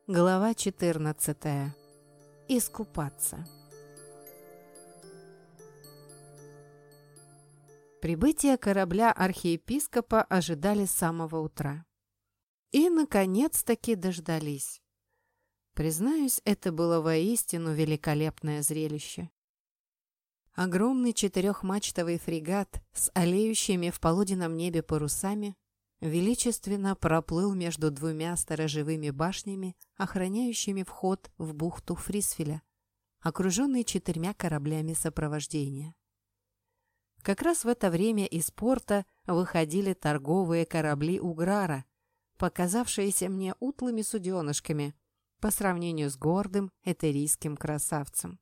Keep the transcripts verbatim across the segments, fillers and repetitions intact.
Глава четырнадцатая. Искупаться. Прибытие корабля архиепископа ожидали с самого утра. И, наконец-таки, дождались. Признаюсь, это было воистину великолепное зрелище. Огромный четырехмачтовый фрегат с олеющими в полуденном небе парусами величественно проплыл между двумя сторожевыми башнями, охраняющими вход в бухту Фрисфеля, окруженный четырьмя кораблями сопровождения. Как раз в это время из порта выходили торговые корабли Уграра, показавшиеся мне утлыми суденышками по сравнению с гордым этерийским красавцем.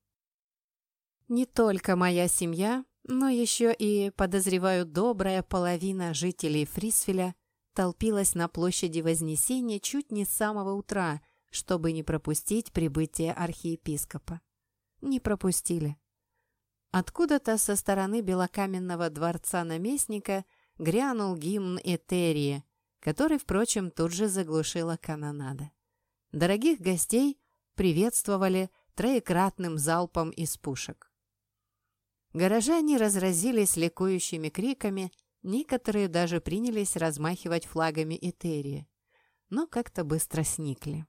Не только моя семья, но еще и, подозреваю, добрая половина жителей Фрисфеля толпилась на площади Вознесения чуть не с самого утра, чтобы не пропустить прибытие архиепископа. Не пропустили. Откуда-то со стороны белокаменного дворца наместника грянул гимн Этерии, который, впрочем, тут же заглушила канонада. Дорогих гостей приветствовали троекратным залпом из пушек. Горожане разразились ликующими криками, некоторые даже принялись размахивать флагами Этерии, но как-то быстро сникли.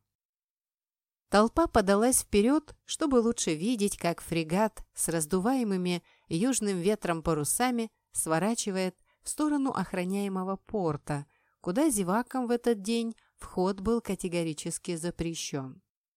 Толпа подалась вперед, чтобы лучше видеть, как фрегат с раздуваемыми южным ветром парусами сворачивает в сторону охраняемого порта, куда зевакам в этот день вход был категорически запрещен.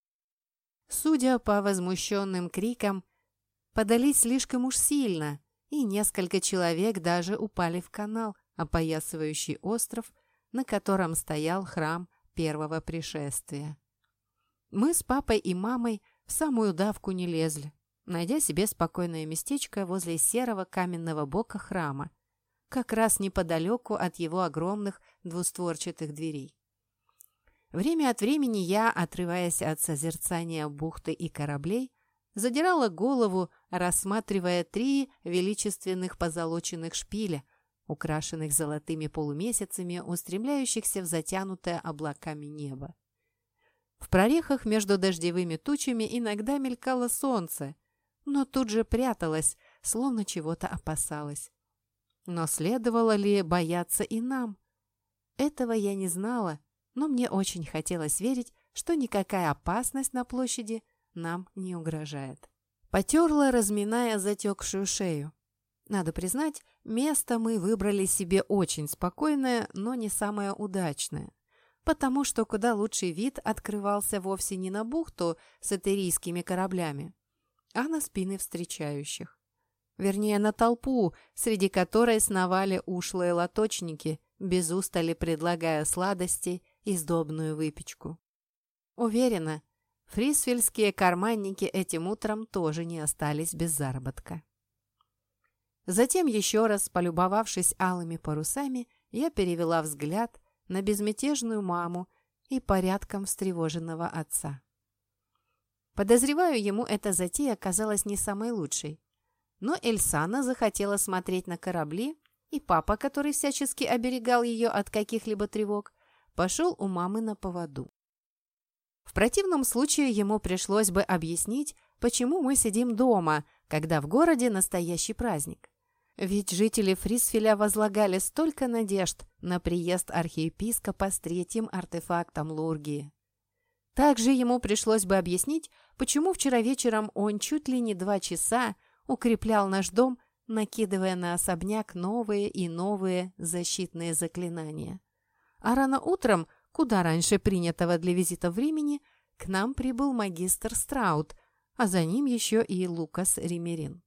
Судя по возмущенным крикам, подались слишком уж сильно, и несколько человек даже упали в канал, опоясывающий остров, на котором стоял храм первого пришествия. Мы с папой и мамой в самую давку не лезли, найдя себе спокойное местечко возле серого каменного бока храма, как раз неподалеку от его огромных двустворчатых дверей. Время от времени я, отрываясь от созерцания бухты и кораблей, задирала голову, рассматривая три величественных позолоченных шпиля, украшенных золотыми полумесяцами, устремляющихся в затянутое облаками небо. В прорехах между дождевыми тучами иногда мелькало солнце, но тут же пряталось, словно чего-то опасалось. Но следовало ли бояться и нам? Этого я не знала, но мне очень хотелось верить, что никакая опасность на площади нам не угрожает. Потерла, разминая затекшую шею. Надо признать, место мы выбрали себе очень спокойное, но не самое удачное, потому что куда лучший вид открывался вовсе не на бухту с этерийскими кораблями, а на спины встречающих. Вернее, на толпу, среди которой сновали ушлые лоточники, без устали предлагая сладости и сдобную выпечку. Уверена, фрисфельские карманники этим утром тоже не остались без заработка. Затем, еще раз полюбовавшись алыми парусами, я перевела взгляд на безмятежную маму и порядком встревоженного отца. Подозреваю, ему эта затея оказалась не самой лучшей. Но Эльсана захотела смотреть на корабли, и папа, который всячески оберегал ее от каких-либо тревог, пошел у мамы на поводу. В противном случае ему пришлось бы объяснить, почему мы сидим дома, когда в городе настоящий праздник. Ведь жители Фрисфеля возлагали столько надежд на приезд архиепископа с третьим артефактом Лургии. Также ему пришлось бы объяснить, почему вчера вечером он чуть ли не два часа укреплял наш дом, накидывая на особняк новые и новые защитные заклинания. А рано утром, куда раньше принятого для визита времени, к нам прибыл магистр Страут, а за ним еще и Лукас Римерин.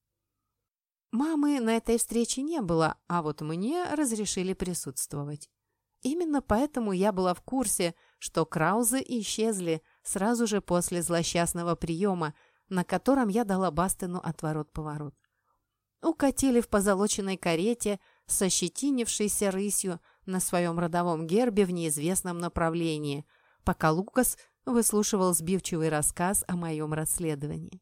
Мамы на этой встрече не было, а вот мне разрешили присутствовать. Именно поэтому я была в курсе, что Краузы исчезли сразу же после злосчастного приема, на котором я дала Бастену отворот-поворот. Укатили в позолоченной карете с ощетинившейся рысью на своем родовом гербе в неизвестном направлении, пока Лукас выслушивал сбивчивый рассказ о моем расследовании.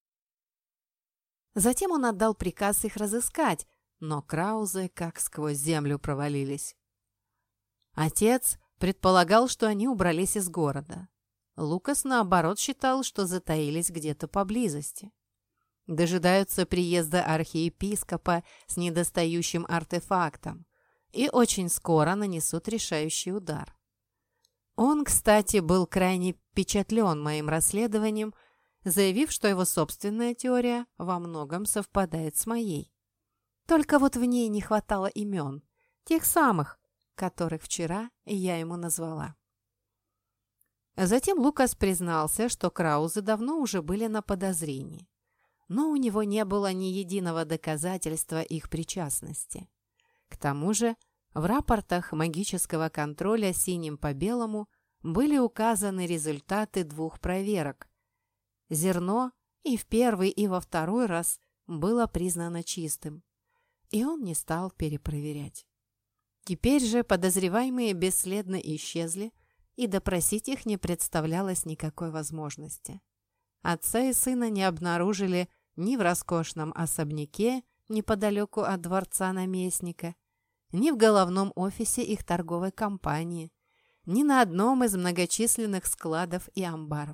Затем он отдал приказ их разыскать, но Краузы как сквозь землю провалились. Отец предполагал, что они убрались из города. Лукас, наоборот, считал, что затаились где-то поблизости. Дожидаются приезда архиепископа с недостающим артефактом и очень скоро нанесут решающий удар. Он, кстати, был крайне впечатлен моим расследованием, заявив, что его собственная теория во многом совпадает с моей. Только вот в ней не хватало имен, тех самых, которых вчера я ему назвала. Затем Лукас признался, что Краузы давно уже были на подозрении, но у него не было ни единого доказательства их причастности. К тому же в рапортах магического контроля синим по белому были указаны результаты двух проверок. Зерно и в первый, и во второй раз было признано чистым, и он не стал перепроверять. Теперь же подозреваемые бесследно исчезли, и допросить их не представлялось никакой возможности. Отца и сына не обнаружили ни в роскошном особняке неподалеку от дворца наместника, ни в головном офисе их торговой компании, ни на одном из многочисленных складов и амбаров.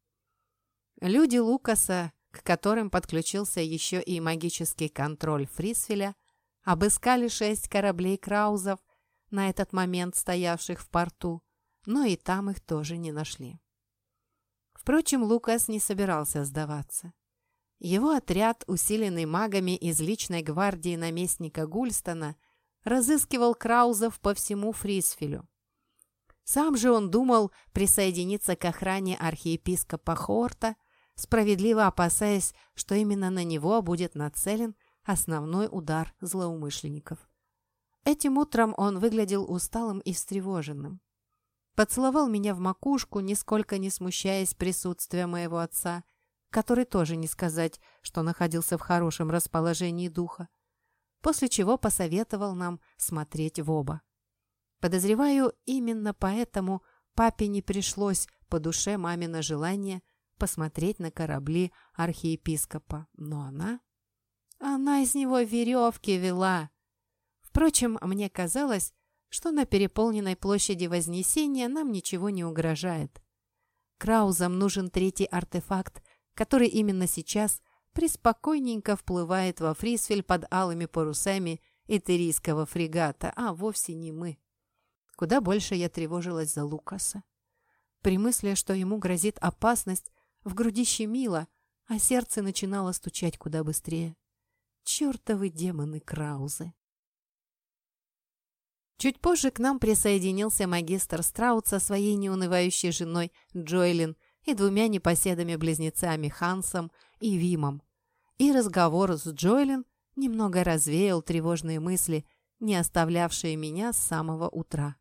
Люди Лукаса, к которым подключился еще и магический контроль Фрисфеля, обыскали шесть кораблей Краузов, на этот момент стоявших в порту, но и там их тоже не нашли. Впрочем, Лукас не собирался сдаваться. Его отряд, усиленный магами из личной гвардии наместника Гульстона, разыскивал Краузов по всему Фрисфелю. Сам же он думал присоединиться к охране архиепископа Хорта, справедливо опасаясь, что именно на него будет нацелен основной удар злоумышленников. Этим утром он выглядел усталым и встревоженным. Поцеловал меня в макушку, нисколько не смущаясь присутствия моего отца, который тоже не сказать, что находился в хорошем расположении духа, после чего посоветовал нам смотреть в оба. Подозреваю, именно поэтому папе не пришлось по душе мамино желание посмотреть на корабли архиепископа, но она... Она из него веревки вела. Впрочем, мне казалось, что на переполненной площади Вознесения нам ничего не угрожает. Краузам нужен третий артефакт, который именно сейчас преспокойненько вплывает во Фрисфель под алыми парусами итерийского фрегата, а вовсе не мы. Куда больше я тревожилась за Лукаса. При мысли, что ему грозит опасность, в груди щемило, а сердце начинало стучать куда быстрее. Чертовы демоны Краузы! Чуть позже к нам присоединился магистр Страут со своей неунывающей женой Джоэлин и двумя непоседами-близнецами Хансом и Вимом. И разговор с Джоэлин немного развеял тревожные мысли, не оставлявшие меня с самого утра.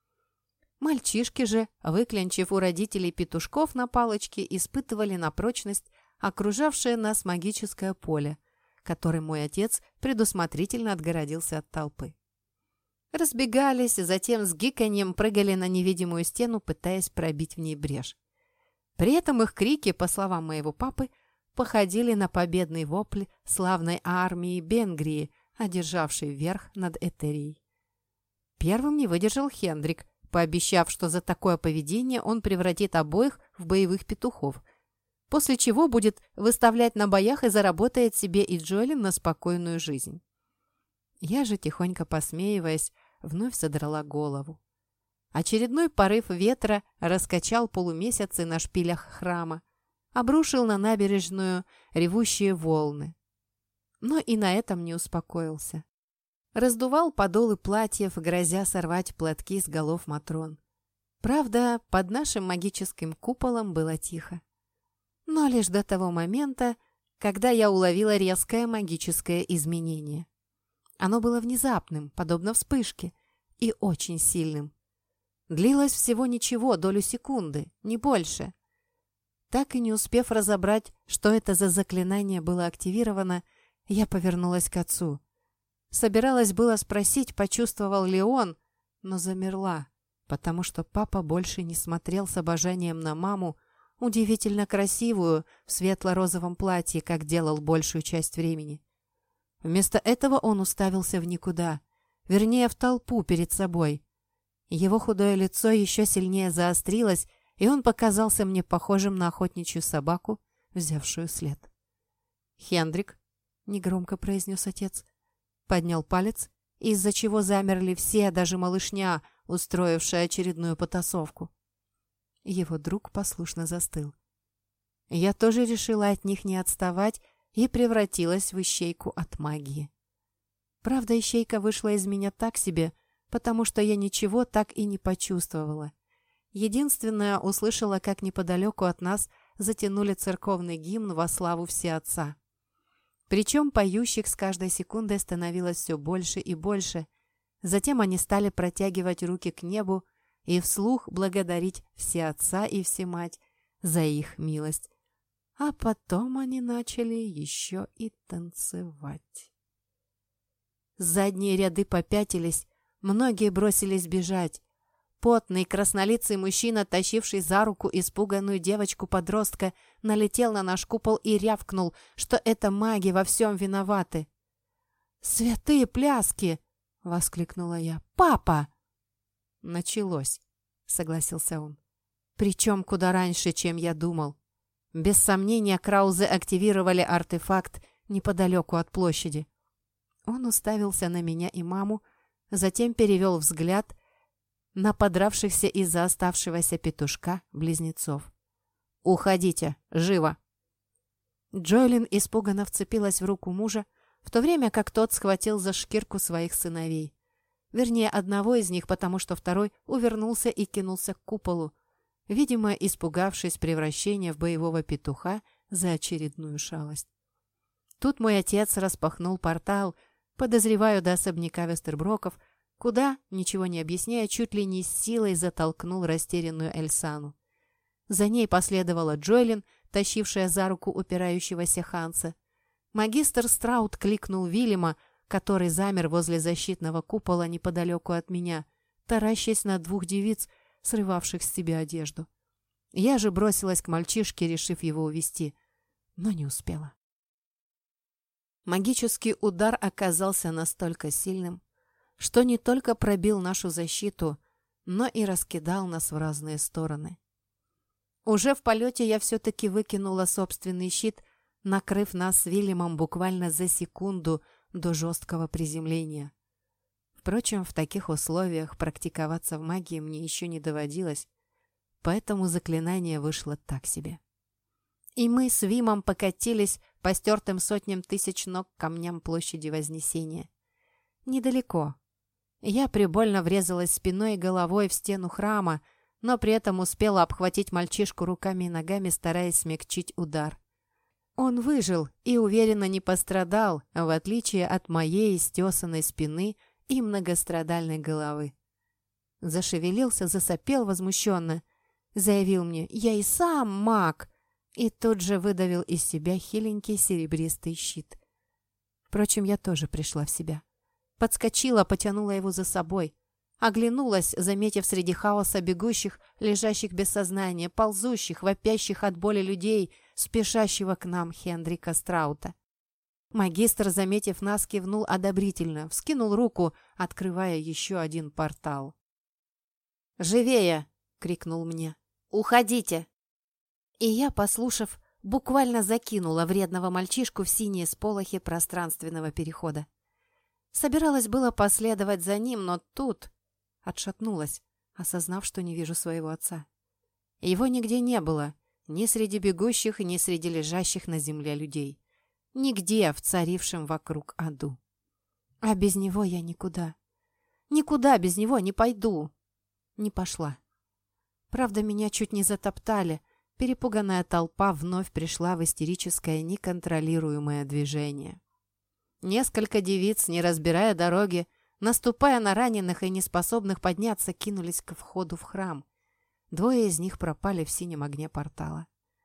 Мальчишки же, выклянчив у родителей петушков на палочке, испытывали на прочность окружавшее нас магическое поле, которым мой отец предусмотрительно отгородился от толпы. Разбегались, затем с гиканьем прыгали на невидимую стену, пытаясь пробить в ней брешь. При этом их крики, по словам моего папы, походили на победный вопль славной армии Бенгрии, одержавшей верх над Этерией. Первым не выдержал Хендрик, пообещав, что за такое поведение он превратит обоих в боевых петухов, после чего будет выставлять на боях и заработает себе и Джоэлин на спокойную жизнь. Я же, тихонько посмеиваясь, вновь задрала голову. Очередной порыв ветра раскачал полумесяцы на шпилях храма, обрушил на набережную ревущие волны. Но и на этом не успокоился. Раздувал подолы платьев, грозя сорвать платки с голов матрон. Правда, под нашим магическим куполом было тихо. Но лишь до того момента, когда я уловила резкое магическое изменение. Оно было внезапным, подобно вспышке, и очень сильным. Длилось всего ничего, долю секунды, не больше. Так и не успев разобрать, что это за заклинание было активировано, я повернулась к отцу. Собиралась было спросить, почувствовал ли он, но замерла, потому что папа больше не смотрел с обожанием на маму, удивительно красивую, в светло-розовом платье, как делал большую часть времени. Вместо этого он уставился в никуда, вернее, в толпу перед собой. Его худое лицо еще сильнее заострилось, и он показался мне похожим на охотничью собаку, взявшую след. «Хендрик», — негромко произнес отец, поднял палец, из-за чего замерли все, даже малышня, устроившая очередную потасовку. Его друг послушно застыл. Я тоже решила от них не отставать и превратилась в ищейку от магии. Правда, ищейка вышла из меня так себе, потому что я ничего так и не почувствовала. Единственное, услышала, как неподалеку от нас затянули церковный гимн во славу Всеотца. Причем поющих с каждой секундой становилось все больше и больше. Затем они стали протягивать руки к небу и вслух благодарить Всеотца и Всемать за их милость. А потом они начали еще и танцевать. Задние ряды попятились, многие бросились бежать. Потный, краснолицый мужчина, тащивший за руку испуганную девочку-подростка, налетел на наш купол и рявкнул, что это маги во всем виноваты. «Святые пляски!» — воскликнула я. «Папа!» «Началось», — согласился он. «Причем куда раньше, чем я думал. Без сомнения, Краузы активировали артефакт неподалеку от площади». Он уставился на меня и маму, затем перевел взгляд на подравшихся из-за оставшегося петушка близнецов. «Уходите! Живо!» Джоэлин испуганно вцепилась в руку мужа, в то время как тот схватил за шкирку своих сыновей. Вернее, одного из них, потому что второй увернулся и кинулся к куполу, видимо, испугавшись превращения в боевого петуха за очередную шалость. Тут мой отец распахнул портал, подозреваю, до особняка Вестерброков, куда, ничего не объясняя, чуть ли не с силой затолкнул растерянную Эльсану. За ней последовала Джоэлин, тащившая за руку упирающегося Ханса. Магистр Страут кликнул Вильяма, который замер возле защитного купола неподалеку от меня, таращась на двух девиц, срывавших с себя одежду. Я же бросилась к мальчишке, решив его увести, но не успела. Магический удар оказался настолько сильным, что не только пробил нашу защиту, но и раскидал нас в разные стороны. Уже в полете я все-таки выкинула собственный щит, накрыв нас с Вильямом буквально за секунду до жесткого приземления. Впрочем, в таких условиях практиковаться в магии мне еще не доводилось, поэтому заклинание вышло так себе. И мы с Вимом покатились по стертым сотням тысяч ног камням площади Вознесения. Недалеко. Я прибольно врезалась спиной и головой в стену храма, но при этом успела обхватить мальчишку руками и ногами, стараясь смягчить удар. Он выжил и уверенно не пострадал, в отличие от моей стесанной спины и многострадальной головы. Зашевелился, засопел возмущенно, заявил мне: «Я и сам маг!» и тут же выдавил из себя хиленький серебристый щит. Впрочем, я тоже пришла в себя. Подскочила, потянула его за собой. Оглянулась, заметив среди хаоса бегущих, лежащих без сознания, ползущих, вопящих от боли людей, спешащего к нам Хендрика Страута. Магистр, заметив нас, кивнул одобрительно, вскинул руку, открывая еще один портал. «Живее!» — крикнул мне. «Уходите!» И я, послушав, буквально закинула вредного мальчишку в синие сполохи пространственного перехода. Собиралась было последовать за ним, но тут отшатнулась, осознав, что не вижу своего отца. Его нигде не было, ни среди бегущих, ни среди лежащих на земле людей. Нигде в царившем вокруг аду. А без него я никуда. Никуда без него не пойду. Не пошла. Правда, меня чуть не затоптали. Перепуганная толпа вновь пришла в истерическое неконтролируемое движение. Несколько девиц, не разбирая дороги, наступая на раненых и неспособных подняться, кинулись к входу в храм. Двое из них пропали в синем огне портала.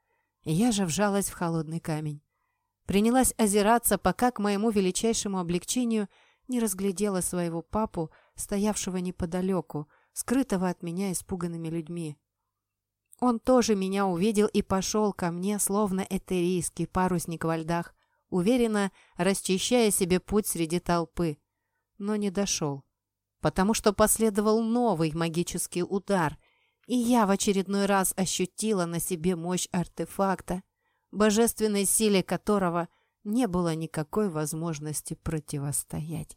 Я же вжалась в холодный камень. Принялась озираться, пока к моему величайшему облегчению не разглядела своего папу, стоявшего неподалеку, скрытого от меня испуганными людьми. Он тоже меня увидел и пошел ко мне, словно этерийский парусник во льдах, уверенно расчищая себе путь среди толпы. Но не дошел, потому что последовал новый магический удар, И я в очередной раз ощутила на себе мощь артефакта, божественной силе которого не было никакой возможности противостоять.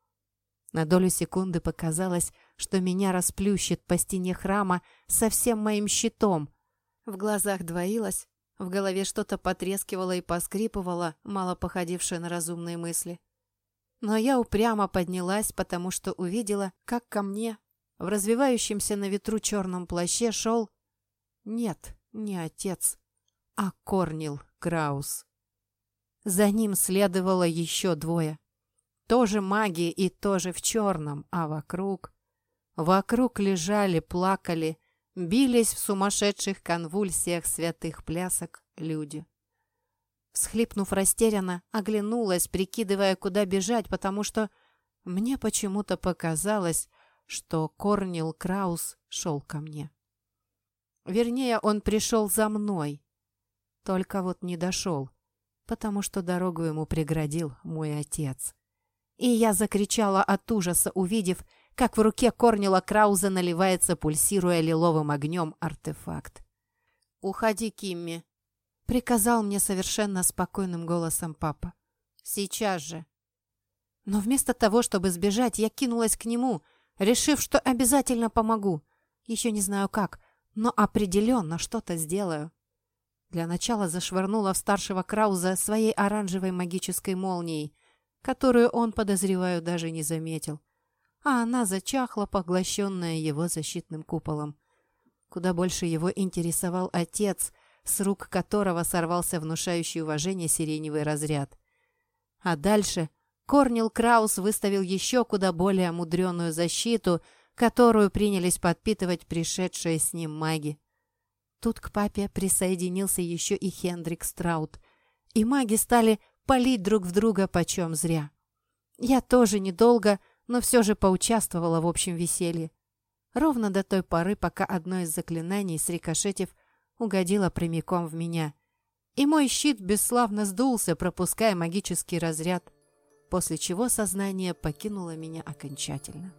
На долю секунды показалось, что меня расплющит по стене храма со всем моим щитом. В глазах двоилось, в голове что-то потрескивало и поскрипывало, мало походившее на разумные мысли. Но я упрямо поднялась, потому что увидела, как ко мне в развивающемся на ветру черном плаще шел... Нет, не отец, а Корнил Краус. За ним следовало еще двое. Тоже маги и тоже в черном, а вокруг... Вокруг лежали, плакали, бились в сумасшедших конвульсиях святых плясок люди. Всхлипнув растерянно, оглянулась, прикидывая, куда бежать, потому что мне почему-то показалось, что Корнил Краус шел ко мне. Вернее, он пришел за мной, только вот не дошел, потому что дорогу ему преградил мой отец. И я закричала от ужаса, увидев, как в руке Корнила Крауза наливается, пульсируя лиловым огнем, артефакт. «Уходи, Кимми», — приказал мне совершенно спокойным голосом папа. «Сейчас же». Но вместо того, чтобы сбежать, я кинулась к нему, решив, что обязательно помогу. Еще не знаю как, но определенно что-то сделаю. Для начала зашвырнула в старшего Крауза своей оранжевой магической молнией, которую он, подозреваю, даже не заметил. А она зачахла, поглощенная его защитным куполом. Куда больше его интересовал отец, с рук которого сорвался внушающий уважение сиреневый разряд. А дальше Корнил Краус выставил еще куда более мудреную защиту, которую принялись подпитывать пришедшие с ним маги. Тут к папе присоединился еще и Хендрик Страут, и маги стали палить друг в друга почем зря. Я тоже недолго, но все же поучаствовала в общем веселье. Ровно до той поры, пока одно из заклинаний, срикошетив, угодило прямиком в меня. И мой щит бесславно сдулся, пропуская магический разряд, после чего сознание покинуло меня окончательно.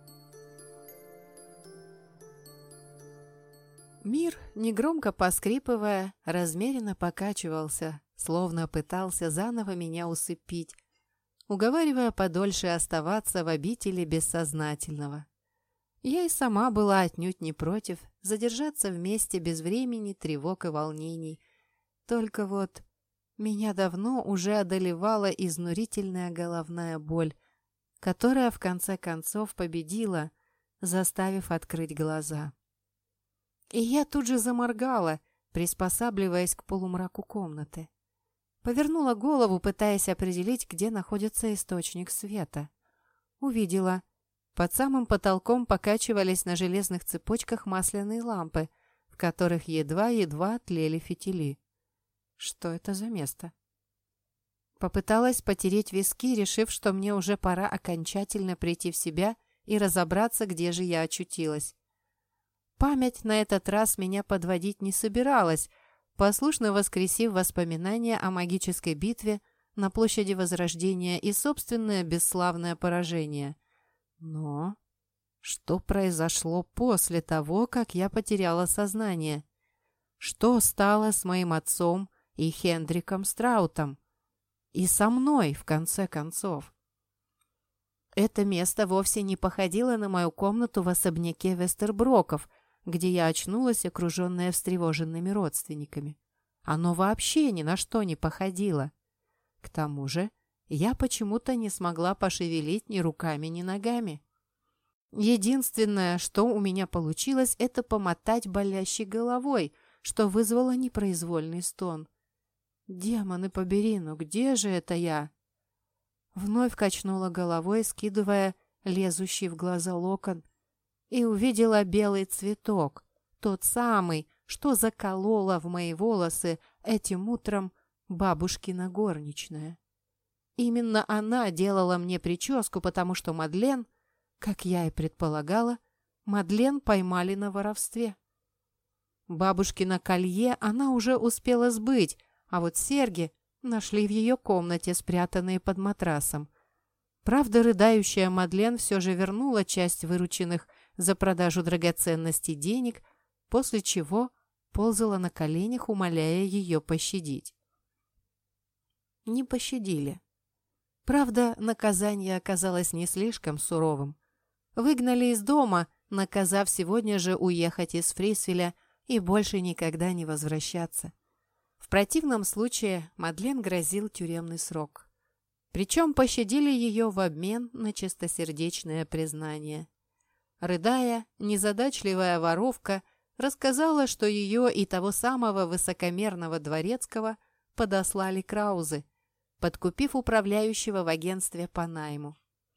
Мир, негромко поскрипывая, размеренно покачивался, словно пытался заново меня усыпить, уговаривая подольше оставаться в обители бессознательного. Я и сама была отнюдь не против задержаться вместе без времени, тревог и волнений. Только вот меня давно уже одолевала изнурительная головная боль, которая в конце концов победила, заставив открыть глаза. И я тут же заморгала, приспосабливаясь к полумраку комнаты. Повернула голову, пытаясь определить, где находится источник света. Увидела. Под самым потолком покачивались на железных цепочках масляные лампы, в которых едва-едва тлели фитили. Что это за место? Попыталась потереть виски, решив, что мне уже пора окончательно прийти в себя и разобраться, где же я очутилась. Память на этот раз меня подводить не собиралась, послушно воскресив воспоминания о магической битве на площади Возрождения и собственное бесславное поражение. Но что произошло после того, как я потеряла сознание? Что стало с моим отцом и Хендриком Страутом? И со мной, в конце концов? Это место вовсе не походило на мою комнату в особняке Вестерброков, где я очнулась, окруженная встревоженными родственниками. Оно вообще ни на что не походило. К тому же я почему-то не смогла пошевелить ни руками, ни ногами. Единственное, что у меня получилось, это помотать болящей головой, что вызвало непроизвольный стон. «Демоны побери, ну где же это я?» Вновь качнула головой, скидывая лезущий в глаза локон, и увидела белый цветок, тот самый, что заколола в мои волосы этим утром бабушкина горничная. Именно она делала мне прическу, потому что Мадлен, как я и предполагала, Мадлен поймали на воровстве. Бабушкино колье она уже успела сбыть, а вот серьги нашли в ее комнате, спрятанные под матрасом. Правда, рыдающая Мадлен все же вернула часть вырученных за продажу драгоценностей денег, после чего ползала на коленях, умоляя ее пощадить. Не пощадили. Правда, наказание оказалось не слишком суровым. Выгнали из дома, наказав сегодня же уехать из Фрисвеля и больше никогда не возвращаться. В противном случае Мадлен грозил тюремный срок. Причем пощадили ее в обмен на чистосердечное признание. Рыдая, незадачливая воровка рассказала, что ее и того самого высокомерного дворецкого подослали Краузы, подкупив управляющего в агентстве по найму.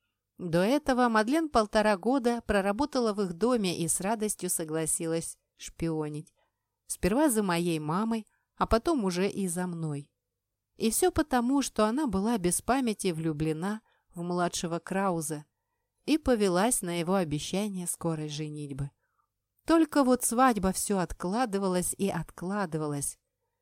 До этого Мадлен полтора года проработала в их доме и с радостью согласилась шпионить. Сперва за моей мамой, а потом уже и за мной. И все потому, что она была без памяти влюблена в младшего Крауза и повелась на его обещание скорой женитьбы. Только вот свадьба все откладывалась и откладывалась.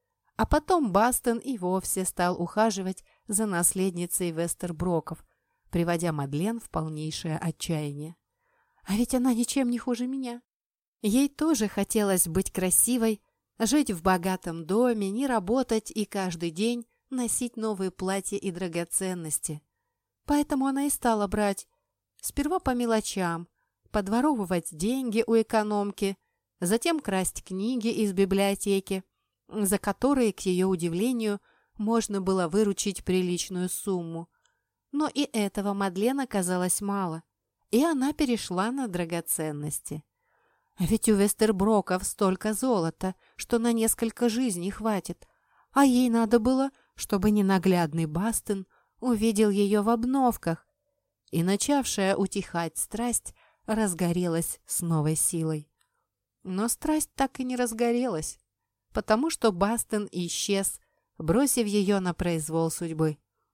А потом Бастон и вовсе стал ухаживать за наследницей Вестерброков, приводя Мадлен в полнейшее отчаяние. А ведь она ничем не хуже меня. Ей тоже хотелось быть красивой, жить в богатом доме, не работать и каждый день носить новые платья и драгоценности. Поэтому она и стала брать сперва по мелочам, подворовывать деньги у экономки, затем красть книги из библиотеки, за которые, к ее удивлению, можно было выручить приличную сумму. Но и этого Мадлен оказалось мало, и она перешла на драгоценности. Ведь у Вестерброков столько золота, что на несколько жизней хватит, а ей надо было, чтобы ненаглядный Бастон увидел ее в обновках, и начавшая утихать страсть разгорелась с новой силой. Но страсть так и не разгорелась, потому что Бастон исчез, бросив ее на произвол судьбы.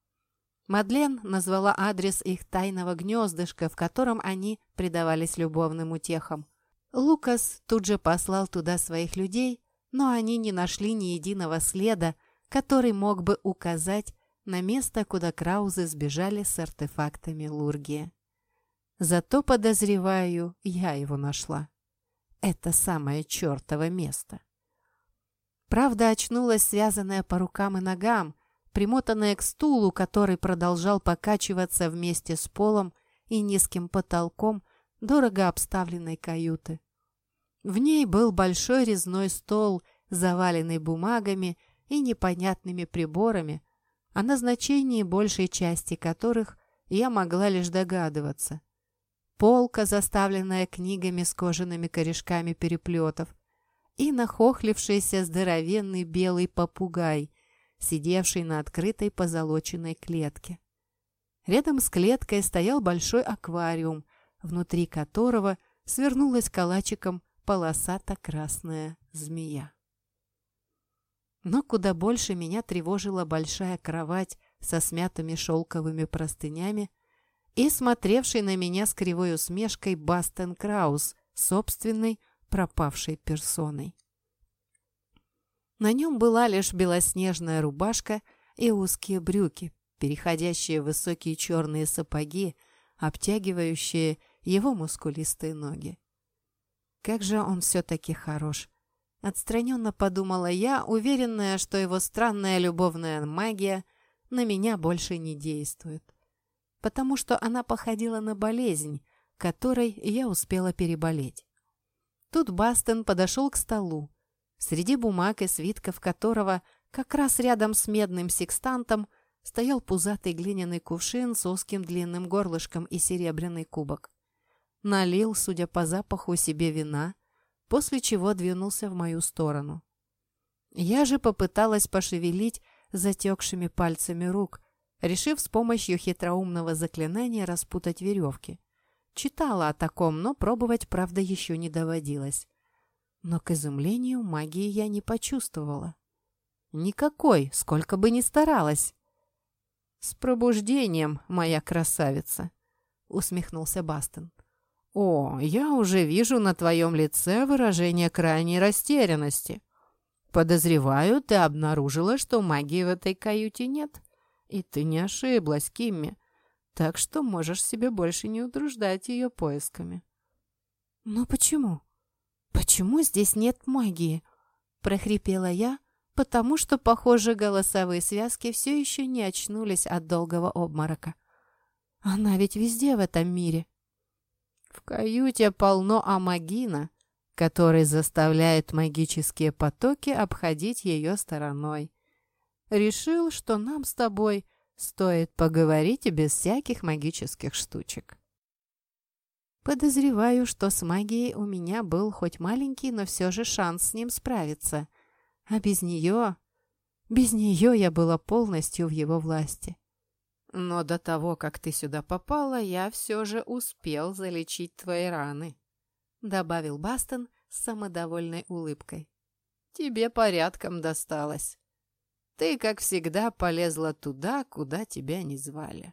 Мадлен назвала адрес их тайного гнездышка, в котором они предавались любовным утехам. Лукас тут же послал туда своих людей, но они не нашли ни единого следа, который мог бы указать на место, куда Краузы сбежали с артефактами Лургия. Зато, подозреваю, я его нашла. Это самое чертово место. Правда, очнулась связанная по рукам и ногам, примотанная к стулу, который продолжал покачиваться вместе с полом и низким потолком дорого обставленной каюты. В ней был большой резной стол, заваленный бумагами и непонятными приборами, о назначении большей части которых я могла лишь догадываться. Полка, заставленная книгами с кожаными корешками переплетов, и нахохлившийся здоровенный белый попугай, сидевший на открытой позолоченной клетке. Рядом с клеткой стоял большой аквариум, внутри которого свернулась калачиком полосато-красная змея. Но куда больше меня тревожила большая кровать со смятыми шелковыми простынями и смотревший на меня с кривой усмешкой Бастон Краус, собственной пропавшей персоной. На нем была лишь белоснежная рубашка и узкие брюки, переходящие в высокие черные сапоги, обтягивающие его мускулистые ноги. Как же он все-таки хорош! Отстраненно подумала я, уверенная, что его странная любовная магия на меня больше не действует, потому что она походила на болезнь, которой я успела переболеть. Тут Бастон подошел к столу, среди бумаг и свитков которого, как раз рядом с медным секстантом, стоял пузатый глиняный кувшин с узким длинным горлышком и серебряный кубок. Налил, судя по запаху, себе вина, после чего двинулся в мою сторону. Я же попыталась пошевелить затекшими пальцами рук, решив с помощью хитроумного заклинания распутать веревки. Читала о таком, но пробовать, правда, еще не доводилось. Но, к изумлению, магии я не почувствовала. Никакой, сколько бы ни старалась. «С пробуждением, моя красавица!» — усмехнулся Бастон. «О, я уже вижу на твоем лице выражение крайней растерянности. Подозреваю, ты обнаружила, что магии в этой каюте нет. И ты не ошиблась, Кимми, так что можешь себе больше не утруждать ее поисками». «Но почему?» «Почему здесь нет магии?» – прохрипела я, потому что, похоже, голосовые связки все еще не очнулись от долгого обморока. «Она ведь везде в этом мире». «В каюте полно амагина, который заставляет магические потоки обходить ее стороной. Решил, что нам с тобой стоит поговорить без всяких магических штучек». Подозреваю, что с магией у меня был хоть маленький, но все же шанс с ним справиться. А без нее... Без нее я была полностью в его власти. Но до того, как ты сюда попала, я все же успел залечить твои раны, — добавил Бастон с самодовольной улыбкой. Тебе порядком досталось. Ты, как всегда, полезла туда, куда тебя не звали.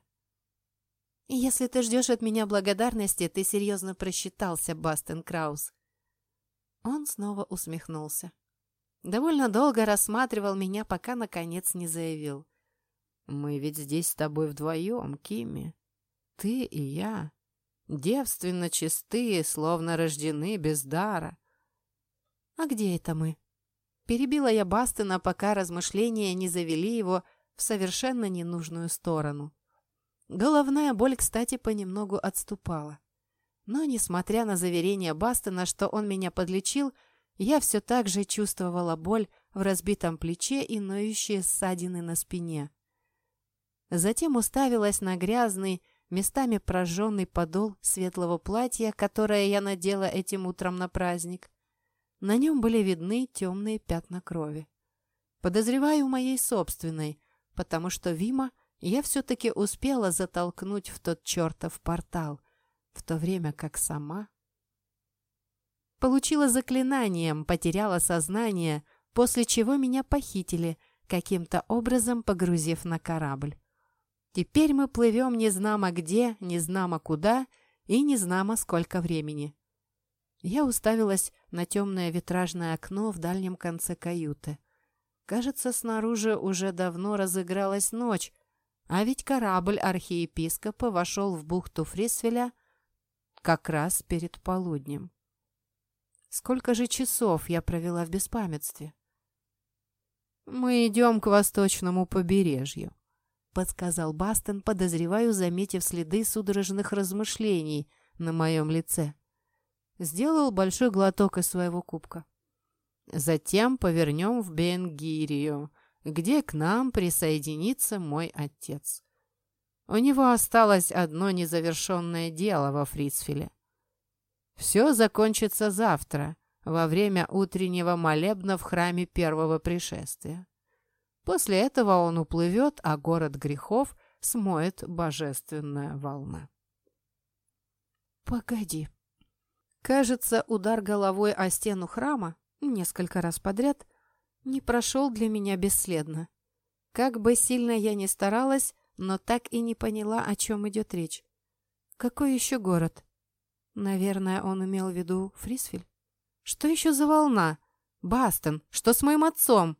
«Если ты ждешь от меня благодарности, ты серьезно просчитался, Бастон Краус». Он снова усмехнулся. Довольно долго рассматривал меня, пока, наконец, не заявил. «Мы ведь здесь с тобой вдвоем, Кимми. Ты и я. Девственно чистые, словно рождены без дара». «А где это мы?» Перебила я Бастона, пока размышления не завели его в совершенно ненужную сторону. Головная боль, кстати, понемногу отступала. Но, несмотря на заверение Бастона, что он меня подлечил, я все так же чувствовала боль в разбитом плече и ноющие ссадины на спине. Затем уставилась на грязный, местами прожженный подол светлого платья, которое я надела этим утром на праздник. На нем были видны темные пятна крови. Подозреваю, моей собственной, потому что Вима я все-таки успела затолкнуть в тот чертов портал, в то время как сама... Получила заклинанием, потеряла сознание, после чего меня похитили, каким-то образом погрузив на корабль. Теперь мы плывем незнамо где, незнамо куда и незнамо сколько времени. Я уставилась на темное витражное окно в дальнем конце каюты. Кажется, снаружи уже давно разыгралась ночь, а ведь корабль архиепископа вошел в бухту Фрисвеля как раз перед полуднем. Сколько же часов я провела в беспамятстве? «Мы идем к восточному побережью», — подсказал Бастон, подозреваю, заметив следы судорожных размышлений на моем лице. Сделал большой глоток из своего кубка. «Затем повернем в Бенгирию, где к нам присоединится мой отец. У него осталось одно незавершенное дело во Фрисфеле. Все закончится завтра, во время утреннего молебна в храме первого пришествия. После этого он уплывет, а город грехов смоет божественная волна». «Погоди». Кажется, удар головой о стену храма несколько раз подряд не прошел для меня бесследно. Как бы сильно я ни старалась, но так и не поняла, о чем идет речь. Какой еще город? Наверное, он имел в виду Фрисфель. Что еще за волна? Бастон, что с моим отцом?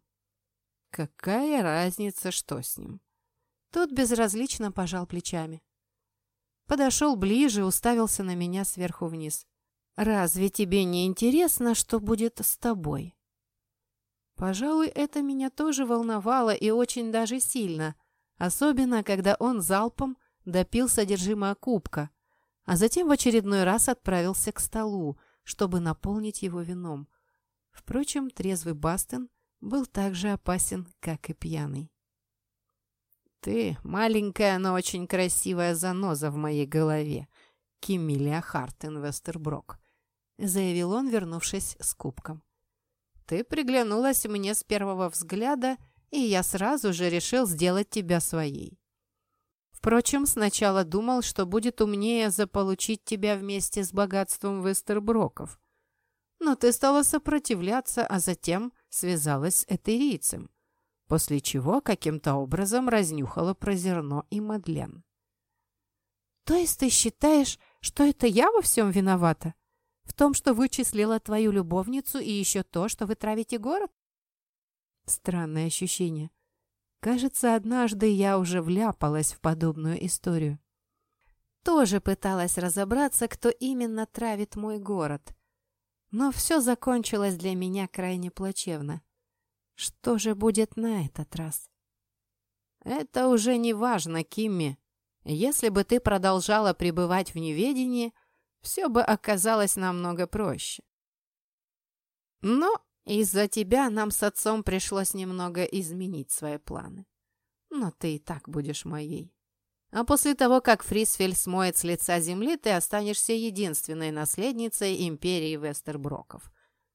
Какая разница, что с ним? Тот безразлично пожал плечами. Подошел ближе, уставился на меня сверху вниз. «Разве тебе не интересно, что будет с тобой?» Пожалуй, это меня тоже волновало и очень даже сильно, особенно когда он залпом допил содержимое кубка, а затем в очередной раз отправился к столу, чтобы наполнить его вином. Впрочем, трезвый Бастон был так же опасен, как и пьяный. «Ты маленькая, но очень красивая заноза в моей голове, Киммилия Хартен Вестерброк», — заявил он, вернувшись с кубком. «Ты приглянулась мне с первого взгляда, и я сразу же решил сделать тебя своей. Впрочем, сначала думал, что будет умнее заполучить тебя вместе с богатством Вестерброков. Но ты стала сопротивляться, а затем связалась с этерийцем, после чего каким-то образом разнюхала про зерно и Мадлен». «То есть ты считаешь, что это я во всем виновата? В том, что вычислила твою любовницу и еще то, что вы травите город?» Странное ощущение. Кажется, однажды я уже вляпалась в подобную историю. Тоже пыталась разобраться, кто именно травит мой город. Но все закончилось для меня крайне плачевно. Что же будет на этот раз? Это уже не важно, Кимми. Если бы ты продолжала пребывать в неведении, все бы оказалось намного проще. Но из-за тебя нам с отцом пришлось немного изменить свои планы. Но ты и так будешь моей. А после того, как Фрисфель смоет с лица земли, ты останешься единственной наследницей империи Вестерброков.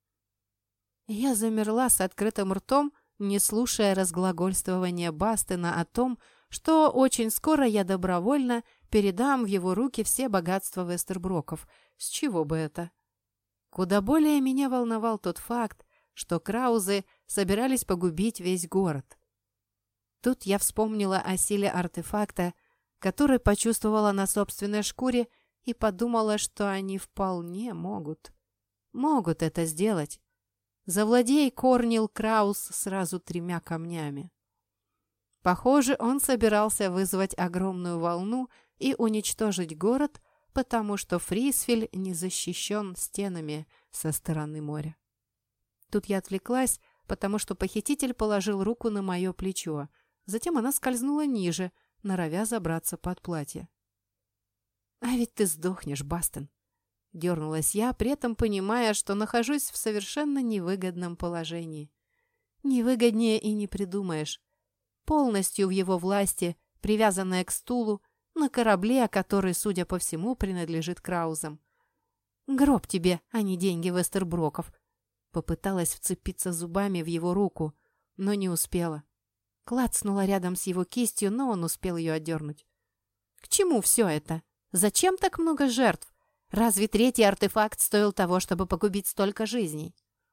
Я замерла с открытым ртом, не слушая разглагольствования Бастена о том, что очень скоро я добровольно передам в его руки все богатства Вестерброков. С чего бы это? Куда более меня волновал тот факт, что Краузы собирались погубить весь город. Тут я вспомнила о силе артефакта, который почувствовала на собственной шкуре, и подумала, что они вполне могут. Могут это сделать. Завладей Корнил Краус сразу тремя камнями. Похоже, он собирался вызвать огромную волну и уничтожить город, потому что Фрисфель не защищен стенами со стороны моря. Тут я отвлеклась, потому что похититель положил руку на мое плечо. Затем она скользнула ниже, норовя забраться под платье. «А ведь ты сдохнешь, Бастен!» Дернулась я, при этом понимая, что нахожусь в совершенно невыгодном положении. Невыгоднее и не придумаешь. Полностью в его власти, привязанная к стулу, на корабле, который, судя по всему, принадлежит Краузам. «Гроб тебе, а не деньги Вестерброков!» Попыталась вцепиться зубами в его руку, но не успела. Клацнула рядом с его кистью, но он успел ее отдернуть. «К чему все это? Зачем так много жертв? Разве третий артефакт стоил того, чтобы погубить столько жизней?»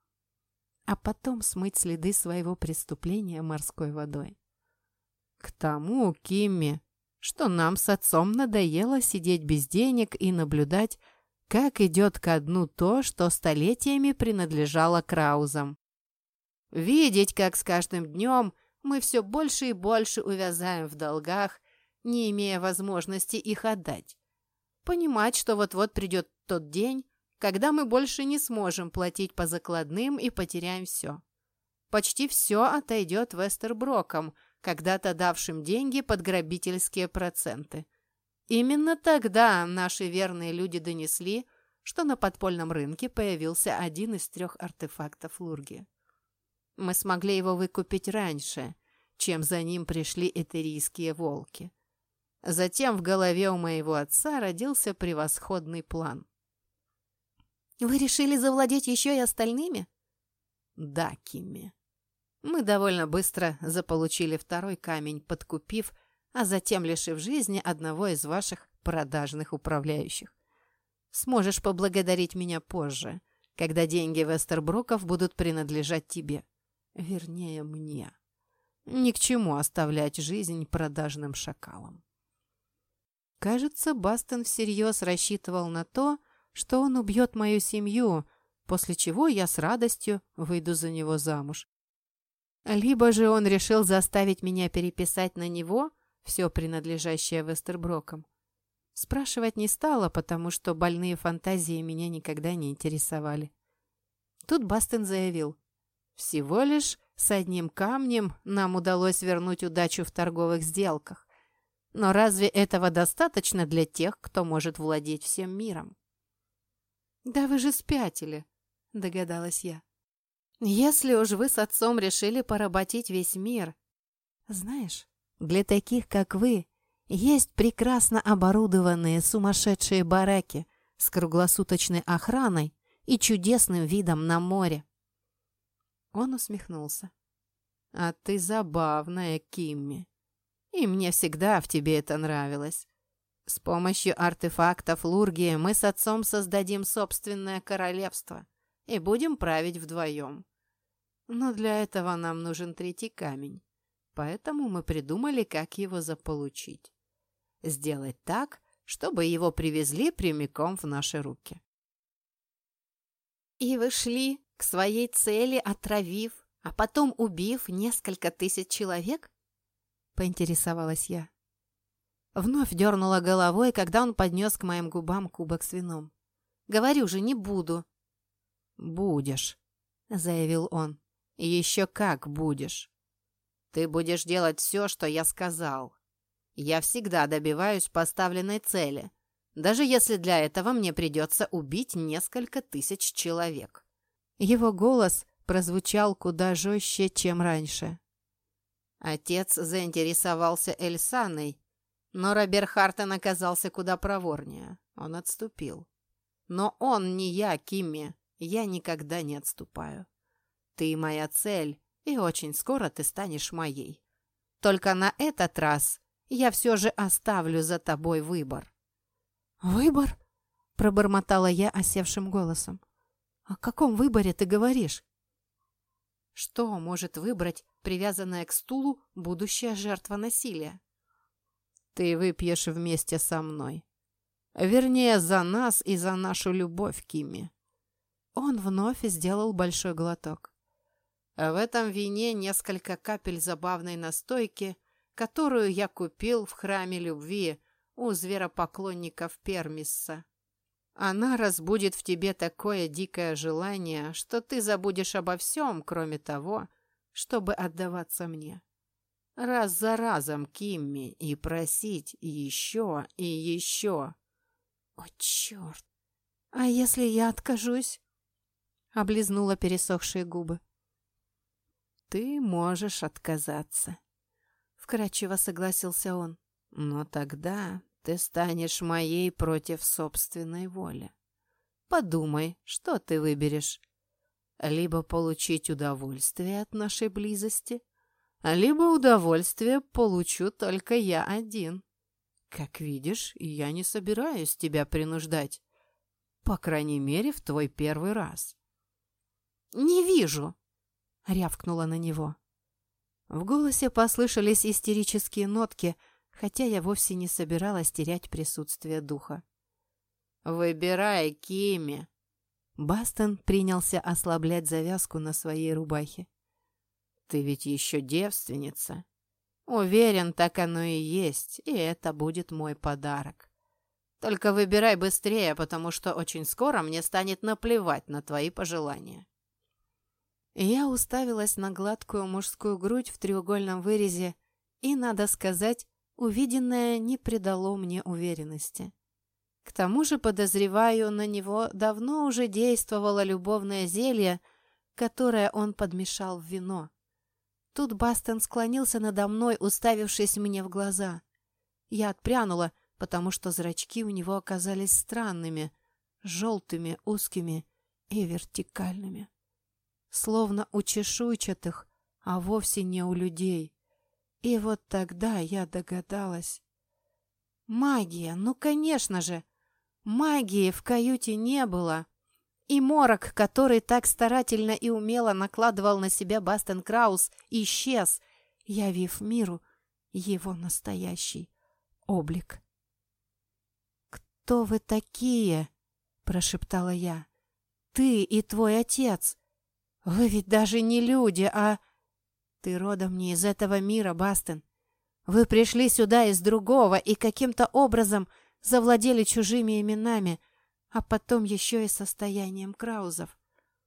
А потом смыть следы своего преступления морской водой. «К тому, Кимми, что нам с отцом надоело сидеть без денег и наблюдать, как идет ко дну то, что столетиями принадлежало Краузам. Видеть, как с каждым днем мы все больше и больше увязаем в долгах, не имея возможности их отдать. Понимать, что вот-вот придет тот день, когда мы больше не сможем платить по закладным и потеряем все. Почти все отойдет Вестерброкам, когда-то давшим деньги под грабительские проценты. Именно тогда наши верные люди донесли, что на подпольном рынке появился один из трех артефактов Лурги. Мы смогли его выкупить раньше, чем за ним пришли этерийские волки. Затем в голове у моего отца родился превосходный план. «Вы решили завладеть еще и остальными?» «Да, Кимми. Мы довольно быстро заполучили второй камень, подкупив, а затем лишив жизни одного из ваших продажных управляющих. Сможешь поблагодарить меня позже, когда деньги Вестерброков будут принадлежать тебе. Вернее, мне. Ни к чему оставлять жизнь продажным шакалам». Кажется, Бастен всерьез рассчитывал на то, что он убьет мою семью, после чего я с радостью выйду за него замуж. Либо же он решил заставить меня переписать на него все принадлежащее Вестерброкам. Спрашивать не стала, потому что больные фантазии меня никогда не интересовали. Тут Бастен заявил: «Всего лишь с одним камнем нам удалось вернуть удачу в торговых сделках. Но разве этого достаточно для тех, кто может владеть всем миром?» «Да вы же спятили», — догадалась я. «Если уж вы с отцом решили поработить весь мир, знаешь, для таких, как вы, есть прекрасно оборудованные сумасшедшие бараки с круглосуточной охраной и чудесным видом на море». Он усмехнулся. «А ты забавная, Кимми. И мне всегда в тебе это нравилось. С помощью артефактов Лурги мы с отцом создадим собственное королевство и будем править вдвоем. Но для этого нам нужен третий камень, поэтому мы придумали, как его заполучить. Сделать так, чтобы его привезли прямиком в наши руки». «И вы шли к своей цели, отравив, а потом убив несколько тысяч человек?» — поинтересовалась я. Вновь дернула головой, когда он поднес к моим губам кубок с вином. «Говорю же, не буду». «Будешь», — заявил он. «Еще как будешь. Ты будешь делать все, что я сказал. Я всегда добиваюсь поставленной цели, даже если для этого мне придется убить несколько тысяч человек». Его голос прозвучал куда жестче, чем раньше. Отец заинтересовался Эльсаной, но Роберхартен оказался куда проворнее. Он отступил. «Но он не я, Кимми. Я никогда не отступаю. Ты моя цель, и очень скоро ты станешь моей. Только на этот раз я все же оставлю за тобой выбор». «Выбор?» – пробормотала я осевшим голосом. «О каком выборе ты говоришь?» Что может выбрать привязанная к стулу будущая жертва насилия? «Ты выпьешь вместе со мной. Вернее, за нас и за нашу любовь, Кимми». Он вновь сделал большой глоток. «В этом вине несколько капель забавной настойки, которую я купил в храме любви у зверопоклонников Пермисса. Она разбудит в тебе такое дикое желание, что ты забудешь обо всем, кроме того, чтобы отдаваться мне. Раз за разом, Кимми, и просить еще и еще». «О, черт! А если я откажусь?» Облизнула пересохшие губы. «Ты можешь отказаться», — вкратчиво согласился он. «Но тогда ты станешь моей против собственной воли. Подумай, что ты выберешь. Либо получить удовольствие от нашей близости, либо удовольствие получу только я один. Как видишь, я не собираюсь тебя принуждать. По крайней мере, в твой первый раз». «Не вижу!» — рявкнула на него. В голосе послышались истерические нотки, хотя я вовсе не собиралась терять присутствие духа. «Выбирай, Кимми!» Бастон принялся ослаблять завязку на своей рубахе. «Ты ведь еще девственница. Уверен, так оно и есть, и это будет мой подарок. Только выбирай быстрее, потому что очень скоро мне станет наплевать на твои пожелания». Я уставилась на гладкую мужскую грудь в треугольном вырезе, и, надо сказать, увиденное не придало мне уверенности. К тому же, подозреваю, на него давно уже действовало любовное зелье, которое он подмешал в вино. Тут Бастон склонился надо мной, уставившись мне в глаза. Я отпрянула, потому что зрачки у него оказались странными, желтыми, узкими и вертикальными. Словно у чешуйчатых, а вовсе не у людей. И вот тогда я догадалась. Магия, ну, конечно же! Магии в каюте не было. И морок, который так старательно и умело накладывал на себя Бастон Краус, исчез, явив миру его настоящий облик. «Кто вы такие?» – прошептала я. «Ты и твой отец. Вы ведь даже не люди, а...» «Ты родом не из этого мира, Бастон. Вы пришли сюда из другого и каким-то образом завладели чужими именами, а потом еще и состоянием Краузов».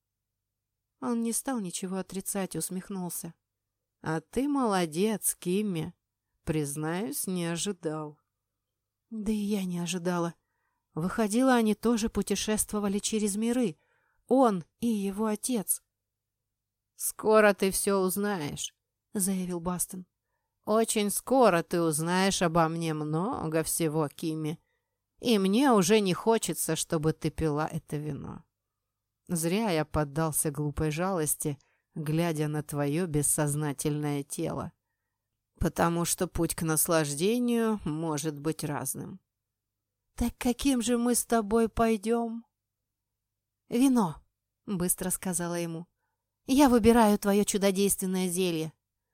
Он не стал ничего отрицать, усмехнулся. «А ты молодец, Кимми. Признаюсь, не ожидал». Да и я не ожидала. Выходило, они тоже путешествовали через миры. Он и его отец. «Скоро ты все узнаешь», — заявил Бастон. «Очень скоро ты узнаешь обо мне много всего, Кимми. И мне уже не хочется, чтобы ты пила это вино. Зря я поддался глупой жалости, глядя на твое бессознательное тело. Потому что путь к наслаждению может быть разным». «Так каким же мы с тобой пойдем?» «Вино», — быстро сказала ему. «Я выбираю твое чудодейственное зелье».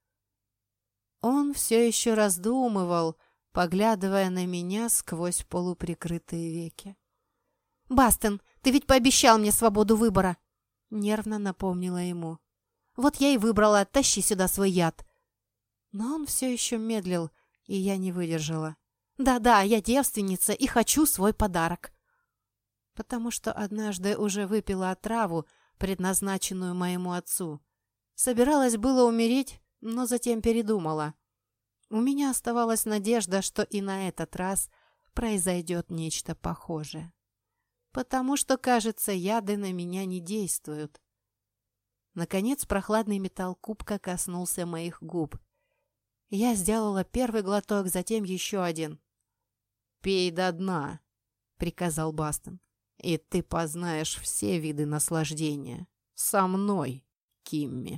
Он все еще раздумывал, поглядывая на меня сквозь полуприкрытые веки. «Бастон, ты ведь пообещал мне свободу выбора!» Нервно напомнила ему. «Вот я и выбрала, тащи сюда свой яд!» Но он все еще медлил, и я не выдержала. «Да-да, я девственница и хочу свой подарок!» Потому что однажды уже выпила отраву, предназначенную моему отцу. Собиралась было умереть, но затем передумала. У меня оставалась надежда, что и на этот раз произойдет нечто похожее. Потому что, кажется, яды на меня не действуют. Наконец прохладный металл кубка коснулся моих губ. Я сделала первый глоток, затем еще один. «Пей до дна», — приказал Бастон, — «и ты познаешь все виды наслаждения. Со мной, Кимми».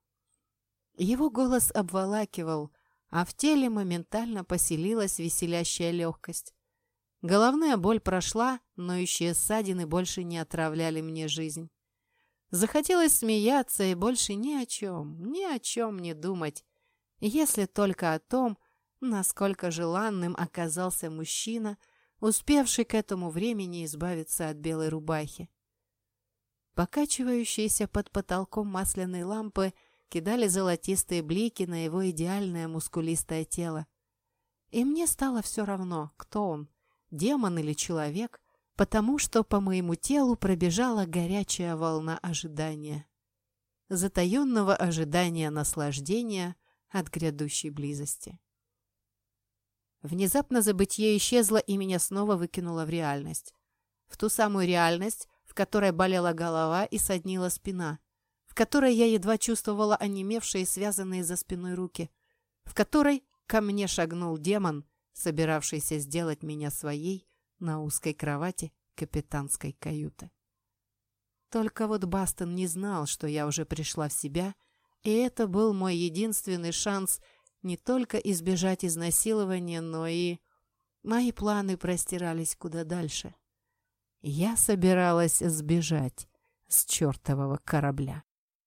Его голос обволакивал, а в теле моментально поселилась веселящая легкость. Головная боль прошла, ноющие ссадины больше не отравляли мне жизнь. Захотелось смеяться и больше ни о чем, ни о чем не думать, если только о том, насколько желанным оказался мужчина, успевший к этому времени избавиться от белой рубахи. Покачивающиеся под потолком масляной лампы кидали золотистые блики на его идеальное мускулистое тело. И мне стало все равно, кто он, демон или человек, потому что по моему телу пробежала горячая волна ожидания. Затаенного ожидания наслаждения от грядущей близости. Внезапно забытье исчезло, и меня снова выкинуло в реальность. В ту самую реальность, в которой болела голова и соднила спина, в которой я едва чувствовала онемевшие и связанные за спиной руки, в которой ко мне шагнул демон, собиравшийся сделать меня своей на узкой кровати капитанской каюты. Только вот Бастон не знал, что я уже пришла в себя, и это был мой единственный шанс не только избежать изнасилования, но и... Мои планы простирались куда дальше. Я собиралась сбежать с чертового корабля.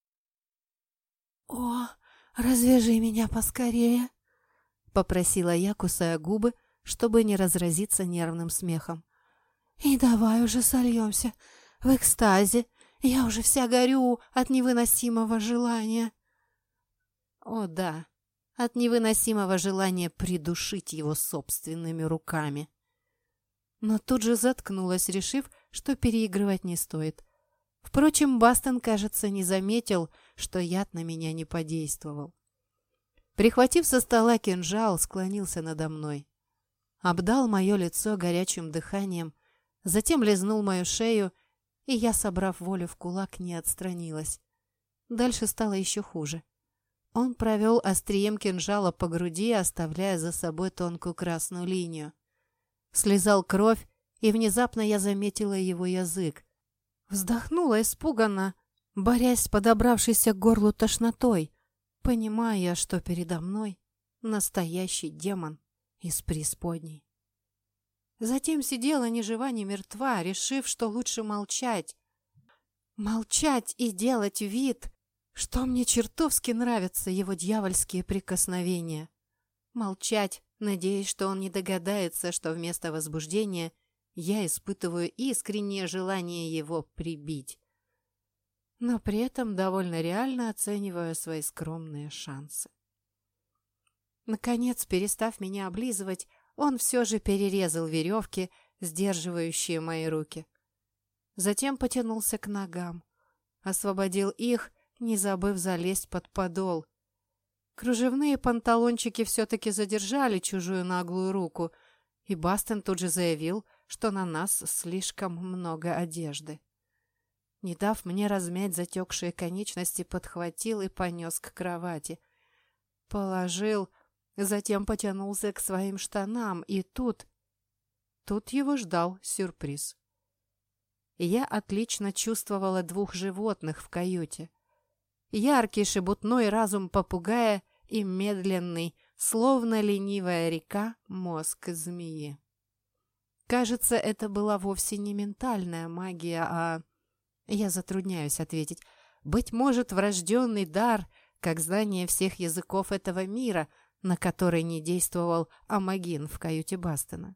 «О, развяжи меня поскорее!» — попросила я, кусая губы, чтобы не разразиться нервным смехом. «И давай уже сольемся в экстазе. Я уже вся горю от невыносимого желания». О да, от невыносимого желания придушить его собственными руками. Но тут же заткнулась, решив, что переигрывать не стоит. Впрочем, Бастон, кажется, не заметил, что яд на меня не подействовал. Прихватив со стола кинжал, склонился надо мной. Обдал мое лицо горячим дыханием, затем лизнул мою шею, и я, собрав волю в кулак, не отстранилась. Дальше стало еще хуже. Он провел острием кинжала по груди, оставляя за собой тонкую красную линию. Слизал кровь, и внезапно я заметила его язык. Вздохнула испуганно, борясь с подобравшейся к горлу тошнотой, понимая, что передо мной настоящий демон из преисподней. Затем сидела ни жива, ни мертва, решив, что лучше молчать. Молчать и делать вид, что мне чертовски нравятся его дьявольские прикосновения. Молчать, надеясь, что он не догадается, что вместо возбуждения я испытываю искреннее желание его прибить. Но при этом довольно реально оцениваю свои скромные шансы. Наконец, перестав меня облизывать, он все же перерезал веревки, сдерживающие мои руки. Затем потянулся к ногам, освободил их, не забыв залезть под подол. Кружевные панталончики все-таки задержали чужую наглую руку, и Бастон тут же заявил, что на нас слишком много одежды. Не дав мне размять затекшие конечности, подхватил и понес к кровати. Положил, затем потянулся к своим штанам, и тут... Тут его ждал сюрприз. Я отлично чувствовала двух животных в каюте. Яркий шебутной разум попугая и медленный, словно ленивая река, мозг змеи. Кажется, это была вовсе не ментальная магия, а... Я затрудняюсь ответить. Быть может, врожденный дар, как знание всех языков этого мира, на который не действовал Амагин в каюте Бастона.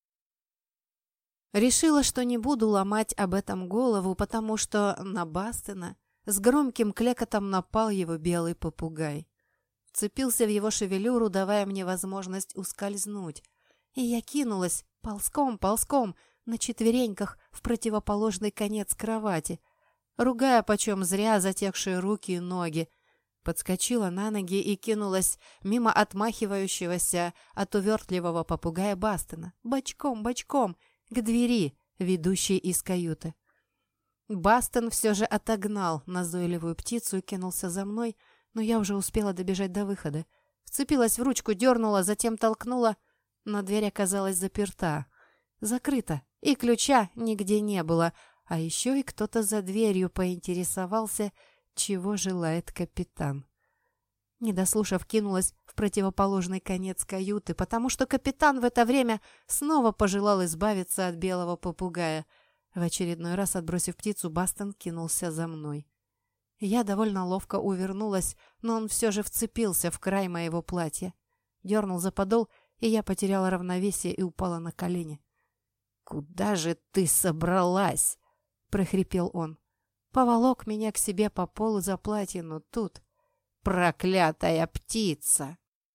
Решила, что не буду ломать об этом голову, потому что на Бастона с громким клекотом напал его белый попугай. Вцепился в его шевелюру, давая мне возможность ускользнуть. И я кинулась ползком, ползком, на четвереньках в противоположный конец кровати. ругая почем зря затекшие руки и ноги. Подскочила на ноги и кинулась мимо отмахивающегося от увертливого попугая Бастона. Бочком, бочком, к двери, ведущей из каюты. Бастон все же отогнал назойливую птицу и кинулся за мной, но я уже успела добежать до выхода. Вцепилась в ручку, дернула, затем толкнула, но дверь оказалась заперта. Закрыта, и ключа нигде не было, а еще и кто-то за дверью поинтересовался, чего желает капитан. Не дослушав, кинулась в противоположный конец каюты, потому что капитан в это время снова пожелал избавиться от белого попугая. В очередной раз, отбросив птицу, Бастон кинулся за мной. Я довольно ловко увернулась, но он все же вцепился в край моего платья. Дернул за подол, и я потеряла равновесие и упала на колени. «Куда же ты собралась?» — прохрипел он. Поволок меня к себе по полу за платье, но тут... Проклятая птица!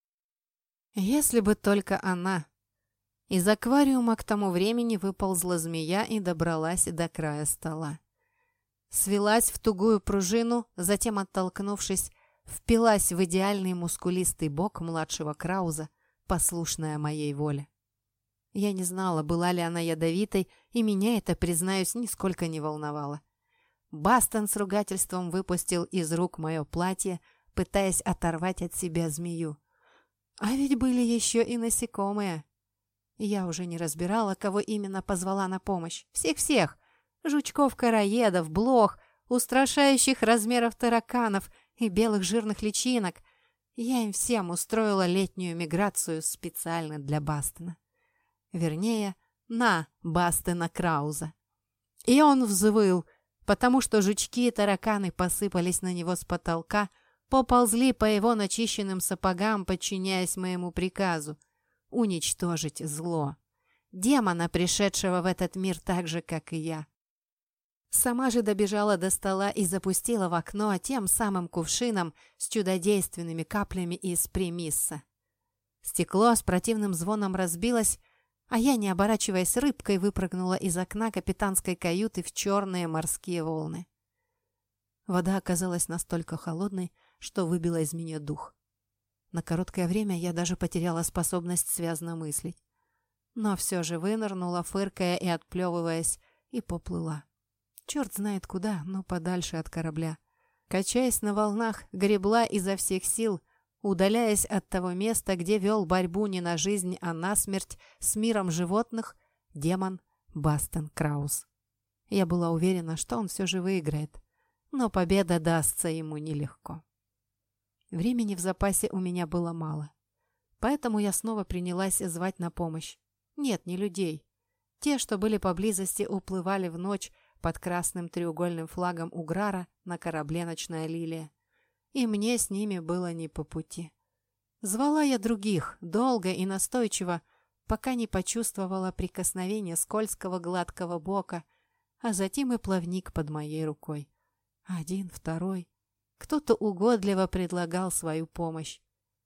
Если бы только она... Из аквариума к тому времени выползла змея и добралась до края стола. Свелась в тугую пружину, затем, оттолкнувшись, впилась в идеальный мускулистый бок младшего Крауза, послушная моей воле. Я не знала, была ли она ядовитой, и меня это, признаюсь, нисколько не волновало. Бастон с ругательством выпустил из рук мое платье, пытаясь оторвать от себя змею. А ведь были еще и насекомые. Я уже не разбирала, кого именно позвала на помощь. Всех-всех. Жучков-короедов, блох, устрашающих размеров тараканов и белых жирных личинок. Я им всем устроила летнюю миграцию специально для Бастона. Вернее, на Бастона Крауза. И он взвыл, потому что жучки и тараканы посыпались на него с потолка, поползли по его начищенным сапогам, подчиняясь моему приказу уничтожить зло, демона, пришедшего в этот мир так же, как и я. Сама же добежала до стола и запустила в окно тем самым кувшином с чудодейственными каплями из премисса. Стекло с противным звоном разбилось, а я, не оборачиваясь рыбкой, выпрыгнула из окна капитанской каюты в черные морские волны. Вода оказалась настолько холодной, что выбила из меня дух. На короткое время я даже потеряла способность связно мыслить. Но все же вынырнула, фыркая и отплевываясь, и поплыла. Черт знает куда, но подальше от корабля. Качаясь на волнах, гребла изо всех сил, удаляясь от того места, где вел борьбу не на жизнь, а на смерть с миром животных демон Бастон Крауз. Я была уверена, что он все же выиграет, но победа дастся ему нелегко. Времени в запасе у меня было мало, поэтому я снова принялась звать на помощь. Нет, не людей. Те, что были поблизости, уплывали в ночь под красным треугольным флагом Уграра на корабле «Ночная лилия». И мне с ними было не по пути. Звала я других, долго и настойчиво, пока не почувствовала прикосновение скользкого гладкого бока, а затем и плавник под моей рукой. Один, второй. Кто-то угодливо предлагал свою помощь.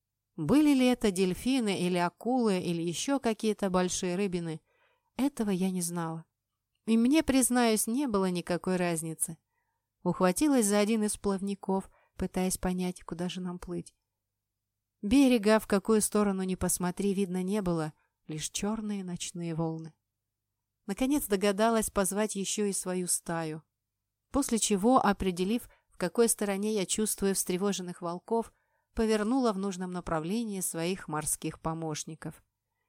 Были ли это дельфины или акулы или еще какие-то большие рыбины, этого я не знала. И мне, признаюсь, не было никакой разницы. Ухватилась за один из плавников, пытаясь понять, куда же нам плыть. Берега, в какую сторону ни посмотри, видно не было, лишь черные ночные волны. Наконец догадалась позвать еще и свою стаю. После чего, определив, в какой стороне я чувствую встревоженных волков, повернула в нужном направлении своих морских помощников.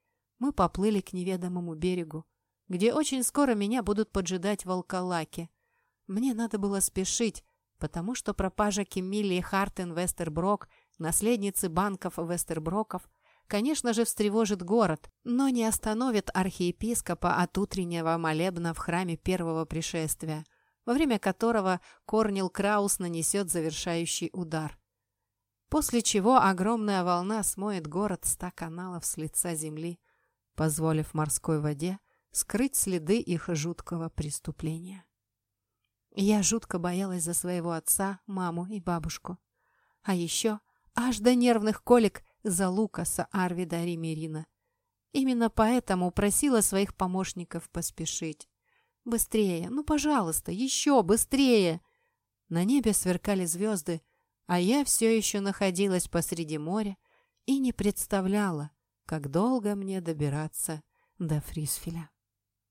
Мы поплыли к неведомому берегу, где очень скоро меня будут поджидать волколаки. Мне надо было спешить, потому что пропажа Кеммилии Хартен Вестерброк, наследницы банков Вестерброков, конечно же, встревожит город, но не остановит архиепископа от утреннего молебна в храме первого пришествия, во время которого Корнил Крауз нанесет завершающий удар. После чего огромная волна смоет город ста каналов с лица земли, позволив морской воде скрыть следы их жуткого преступления. Я жутко боялась за своего отца, маму и бабушку. А еще аж до нервных колик за Лукаса Арвида Римерина. Именно поэтому просила своих помощников поспешить. Быстрее, ну, пожалуйста, еще быстрее. На небе сверкали звезды, а я все еще находилась посреди моря и не представляла, как долго мне добираться до Фрисфеля.